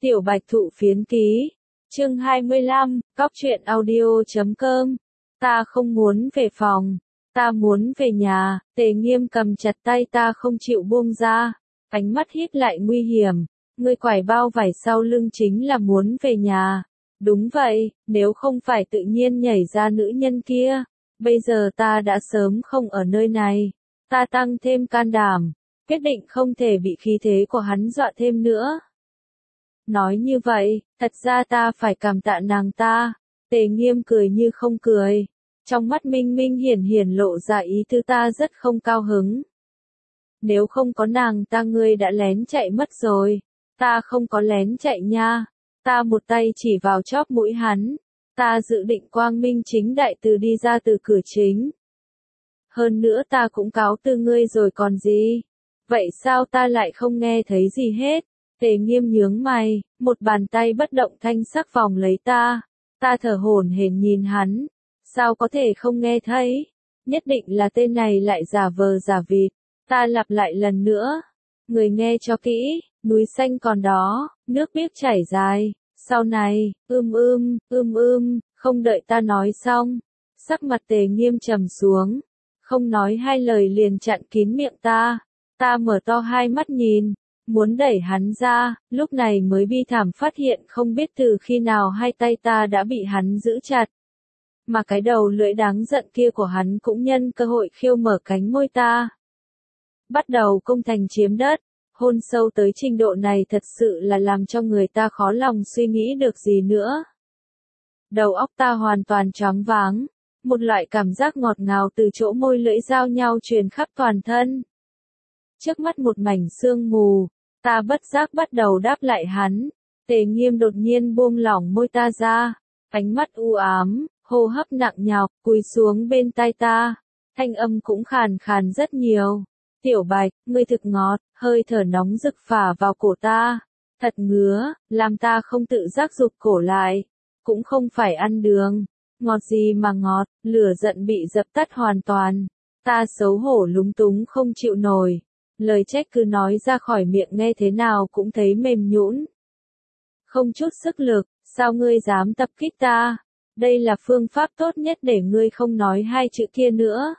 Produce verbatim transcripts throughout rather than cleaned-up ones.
Tiểu Bạch Thụ Phiến Ký, chương hai mươi lăm, cóc truyện audio chấm com. Ta không muốn về phòng, ta muốn về nhà. Tề Nghiêm cầm chặt tay ta không chịu buông ra, ánh mắt híp lại nguy hiểm. Ngươi quải bao vải sau lưng chính là muốn về nhà. Đúng vậy, nếu không phải tự nhiên nhảy ra nữ nhân kia, bây giờ ta đã sớm không ở nơi này. Ta tăng thêm can đảm, quyết định không thể bị khí thế của hắn dọa thêm nữa. Nói như vậy, thật ra ta phải cảm tạ nàng ta. Tề Nghiêm cười như không cười, trong mắt minh minh hiển hiển lộ ra ý tứ ta rất không cao hứng. Nếu không có nàng ta ngươi đã lén chạy mất rồi. Ta không có lén chạy nha. Ta một tay chỉ vào chóp mũi hắn. Ta dự định quang minh chính đại từ đi ra từ cửa chính. Hơn nữa ta cũng cáo từ ngươi rồi còn gì. Vậy sao ta lại không nghe thấy gì hết? Tề Nghiêm nhướng mày, một bàn tay bất động thanh sắc vòng lấy ta. Ta thở hổn hển nhìn hắn. Sao có thể không nghe thấy? Nhất định là tên này lại giả vờ giả vịt. Ta lặp lại lần nữa. Người nghe cho kỹ, núi xanh còn đó, nước biếc chảy dài. Sau này, ưm ưm, ưm ưm, không đợi ta nói xong. Sắc mặt Tề Nghiêm trầm xuống. Không nói hai lời liền chặn kín miệng ta. Ta mở to hai mắt nhìn. Muốn đẩy hắn ra, lúc này mới bi thảm phát hiện không biết từ khi nào hai tay ta đã bị hắn giữ chặt. Mà cái đầu lưỡi đáng giận kia của hắn cũng nhân cơ hội khiêu mở cánh môi ta. Bắt đầu công thành chiếm đất, hôn sâu tới trình độ này thật sự là làm cho người ta khó lòng suy nghĩ được gì nữa. Đầu óc ta hoàn toàn choáng váng, một loại cảm giác ngọt ngào từ chỗ môi lưỡi giao nhau truyền khắp toàn thân. Trước mắt một mảnh sương mù, ta bất giác bắt đầu đáp lại hắn. Tề Nghiêm đột nhiên buông lỏng môi ta ra, ánh mắt u ám, hô hấp nặng nhọc, cúi xuống bên tai ta, thanh âm cũng khàn khàn rất nhiều. Tiểu Bạch, ngươi thực ngọt, hơi thở nóng rực phả vào cổ ta, thật ngứa, làm ta không tự giác rụt cổ lại, cũng không phải ăn đường, ngọt gì mà ngọt, lửa giận bị dập tắt hoàn toàn, ta xấu hổ lúng túng không chịu nổi. Lời trách cứ nói ra khỏi miệng nghe thế nào cũng thấy mềm nhũn. Không chút sức lực, sao ngươi dám tập kích ta? Đây là phương pháp tốt nhất để ngươi không nói hai chữ kia nữa.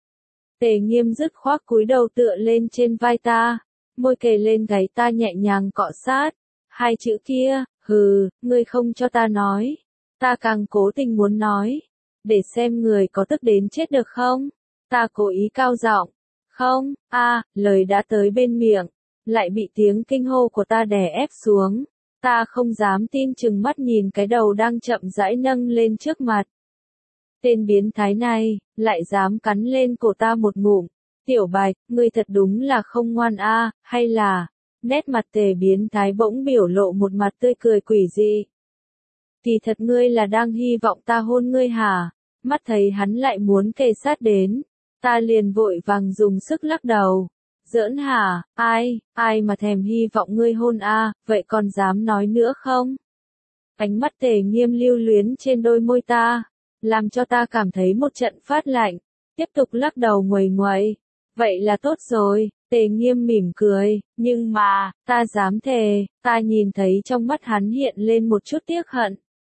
Tề Nghiêm dứt khoát cúi đầu tựa lên trên vai ta, môi kề lên gáy ta nhẹ nhàng cọ sát. Hai chữ kia, hừ, ngươi không cho ta nói. Ta càng cố tình muốn nói, để xem người có tức đến chết được không? Ta cố ý cao giọng. Không, a, à, lời đã tới bên miệng, lại bị tiếng kinh hô của ta đè ép xuống. Ta không dám tin chừng mắt nhìn cái đầu đang chậm rãi nâng lên trước mặt. Tên biến thái này, lại dám cắn lên cổ ta một ngụm. Tiểu Bạch, ngươi thật đúng là không ngoan a, à, hay là... Nét mặt Tề biến thái bỗng biểu lộ một mặt tươi cười quỷ dị. Kỳ thật ngươi là đang hy vọng ta hôn ngươi hả? Mắt thấy hắn lại muốn kề sát đến. Ta liền vội vàng dùng sức lắc đầu. Giỡn hả, ai, ai mà thèm hy vọng ngươi hôn a, à, vậy còn dám nói nữa không? Ánh mắt Tề Nghiêm lưu luyến trên đôi môi ta, làm cho ta cảm thấy một trận phát lạnh, tiếp tục lắc đầu nguầy nguậy. Vậy là tốt rồi, Tề Nghiêm mỉm cười, nhưng mà, ta dám thề, ta nhìn thấy trong mắt hắn hiện lên một chút tiếc hận.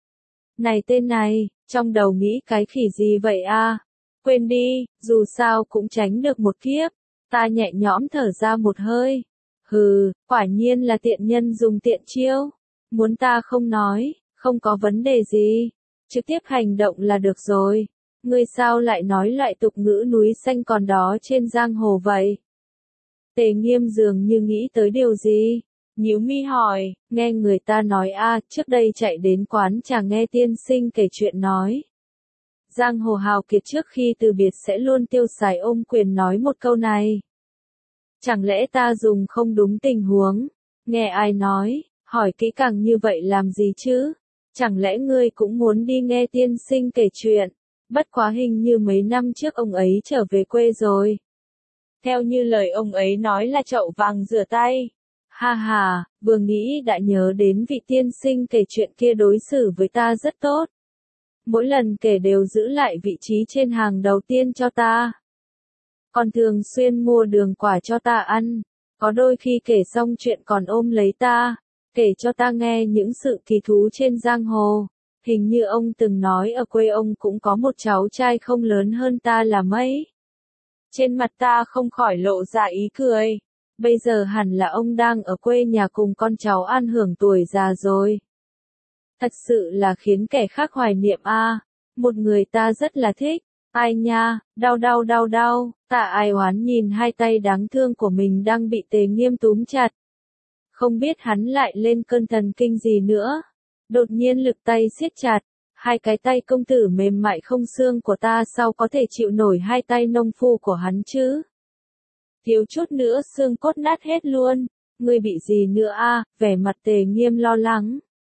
Này tên này, trong đầu nghĩ cái khỉ gì vậy a? À? Quên đi, dù sao cũng tránh được một kiếp. Ta nhẹ nhõm thở ra một hơi. Hừ, quả nhiên là tiện nhân dùng tiện chiêu. Muốn ta không nói, không có vấn đề gì. Trực tiếp hành động là được rồi. Ngươi sao lại nói loại tục ngữ núi xanh còn đó trên giang hồ vậy? Tề Nghiêm dường như nghĩ tới điều gì. Nhíu mi hỏi, nghe người ta nói a, à, trước đây chạy đến quán trà nghe tiên sinh kể chuyện nói. Giang hồ hào kiệt trước khi từ biệt sẽ luôn tiêu xài ôm quyền nói một câu này. Chẳng lẽ ta dùng không đúng tình huống? Nghe ai nói, hỏi kỹ càng như vậy làm gì chứ? Chẳng lẽ ngươi cũng muốn đi nghe tiên sinh kể chuyện? Bất quá hình như mấy năm trước ông ấy trở về quê rồi. Theo như lời ông ấy nói là chậu vàng rửa tay. Ha ha, vừa nghĩ đã nhớ đến vị tiên sinh kể chuyện kia đối xử với ta rất tốt. Mỗi lần kể đều giữ lại vị trí trên hàng đầu tiên cho ta. Còn thường xuyên mua đường quả cho ta ăn. Có đôi khi kể xong chuyện còn ôm lấy ta. kể cho ta nghe những sự kỳ thú trên giang hồ. Hình như ông từng nói ở quê ông cũng có một cháu trai không lớn hơn ta là mấy. Trên mặt ta không khỏi lộ ra ý cười. Bây giờ hẳn là ông đang ở quê nhà cùng con cháu an hưởng tuổi già rồi. Thật sự là khiến kẻ khác hoài niệm a. À. Một người ta rất là thích. Ai nha, đau đau đau đau, Tạ Ai Oán nhìn hai tay đáng thương của mình đang bị Tề Nghiêm túm chặt. Không biết hắn lại lên cơn thần kinh gì nữa. Đột nhiên lực tay siết chặt, hai cái tay công tử mềm mại không xương của ta sao có thể chịu nổi hai tay nông phu của hắn chứ? Thiếu chút nữa xương cốt nát hết luôn, ngươi bị gì nữa a? À? Vẻ mặt Tề Nghiêm lo lắng.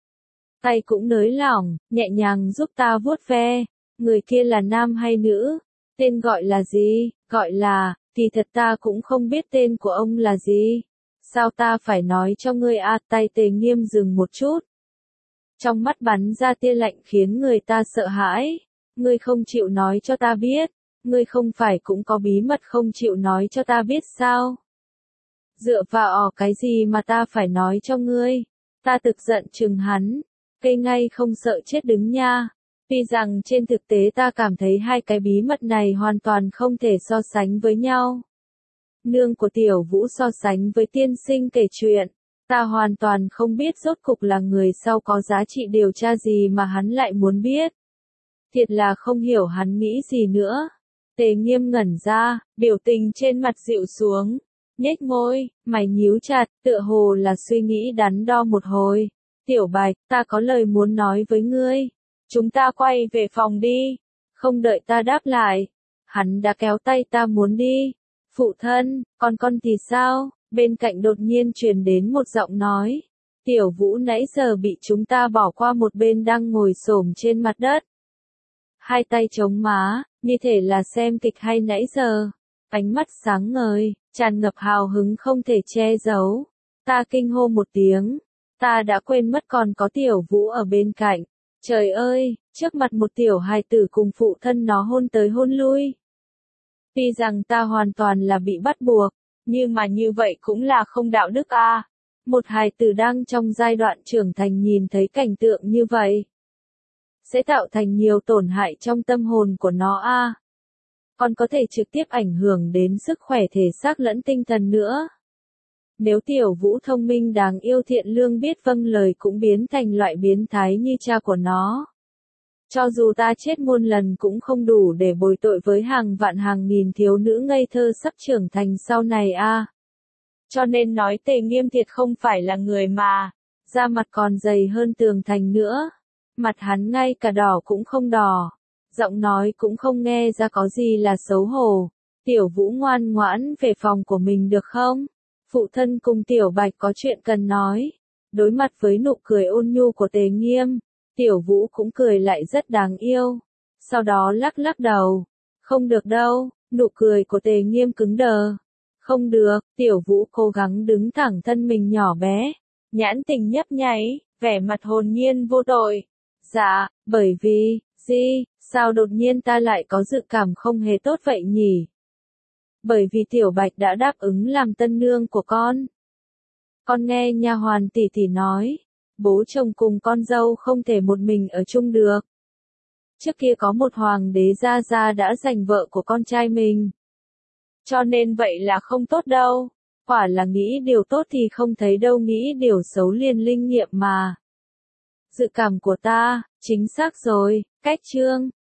Tay cũng nới lỏng, nhẹ nhàng giúp ta vuốt ve. Người kia là nam hay nữ? Tên gọi là gì? Gọi là, kỳ thật ta cũng không biết tên của ông là gì. Sao ta phải nói cho ngươi a? À? Tay Tề Nghiêm dừng một chút. Trong mắt bắn ra tia lạnh khiến người ta sợ hãi. Ngươi không chịu nói cho ta biết. Ngươi không phải cũng có bí mật không chịu nói cho ta biết sao? Dựa vào cái gì mà ta phải nói cho ngươi? Ta thực giận chừng hắn. Cây ngay không sợ chết đứng nha. Tuy rằng trên thực tế ta cảm thấy hai cái bí mật này hoàn toàn không thể so sánh với nhau. Nương của Tiểu Vũ so sánh với tiên sinh kể chuyện. Ta hoàn toàn không biết rốt cục là người sau có giá trị điều tra gì mà hắn lại muốn biết. Thiệt là không hiểu hắn nghĩ gì nữa. Tề Nghiêm ngẩn ra, biểu tình trên mặt dịu xuống. Nhếch môi, mày nhíu chặt, tựa hồ là suy nghĩ đắn đo một hồi. Tiểu Bạch, ta có lời muốn nói với ngươi. Chúng ta quay về phòng đi. Không đợi ta đáp lại. Hắn đã kéo tay ta muốn đi. Phụ thân, còn con thì sao? Bên cạnh đột nhiên truyền đến một giọng nói. Tiểu Vũ nãy giờ bị chúng ta bỏ qua một bên đang ngồi xổm trên mặt đất. Hai tay chống má, như thể là xem kịch hay nãy giờ. Ánh mắt sáng ngời, tràn ngập hào hứng không thể che giấu. Ta kinh hô một tiếng. Ta đã quên mất còn có Tiểu Vũ ở bên cạnh. Trời ơi, trước mặt một tiểu hài tử cùng phụ thân nó hôn tới hôn lui. Tuy rằng ta hoàn toàn là bị bắt buộc, nhưng mà như vậy cũng là không đạo đức a. À. Một hài tử đang trong giai đoạn trưởng thành nhìn thấy cảnh tượng như vậy, sẽ tạo thành nhiều tổn hại trong tâm hồn của nó a. À. Còn có thể trực tiếp ảnh hưởng đến sức khỏe thể xác lẫn tinh thần nữa. Nếu Tiểu Vũ thông minh đáng yêu thiện lương biết vâng lời cũng biến thành loại biến thái như cha của nó. Cho dù ta chết muôn lần cũng không đủ để bồi tội với hàng vạn hàng nghìn thiếu nữ ngây thơ sắp trưởng thành sau này a. À. Cho nên nói Tề Nghiêm thiệt không phải là người mà, da mặt còn dày hơn tường thành nữa. Mặt hắn ngay cả đỏ cũng không đỏ, giọng nói cũng không nghe ra có gì là xấu hổ. Tiểu Vũ ngoan ngoãn về phòng của mình được không? Phụ thân cùng Tiểu Bạch có chuyện cần nói. Đối mặt với nụ cười ôn nhu của Tề Nghiêm, Tiểu Vũ cũng cười lại rất đáng yêu. Sau đó lắc lắc đầu. Không được đâu, nụ cười của Tề Nghiêm cứng đờ. Không được, Tiểu Vũ cố gắng đứng thẳng thân mình nhỏ bé. Nhãn tình nhấp nháy, vẻ mặt hồn nhiên vô tội. Dạ, bởi vì, gì, sao đột nhiên ta lại có dự cảm không hề tốt vậy nhỉ? Bởi vì Tiểu Bạch đã đáp ứng làm tân nương của con. Con nghe nha hoàn tỷ tỷ nói, bố chồng cùng con dâu không thể một mình ở chung được. Trước kia có một hoàng đế gia gia đã giành vợ của con trai mình. Cho nên vậy là không tốt đâu. Quả là nghĩ điều tốt thì không thấy đâu, nghĩ điều xấu liền linh nghiệm mà. Dự cảm của ta, chính xác rồi, cách chương.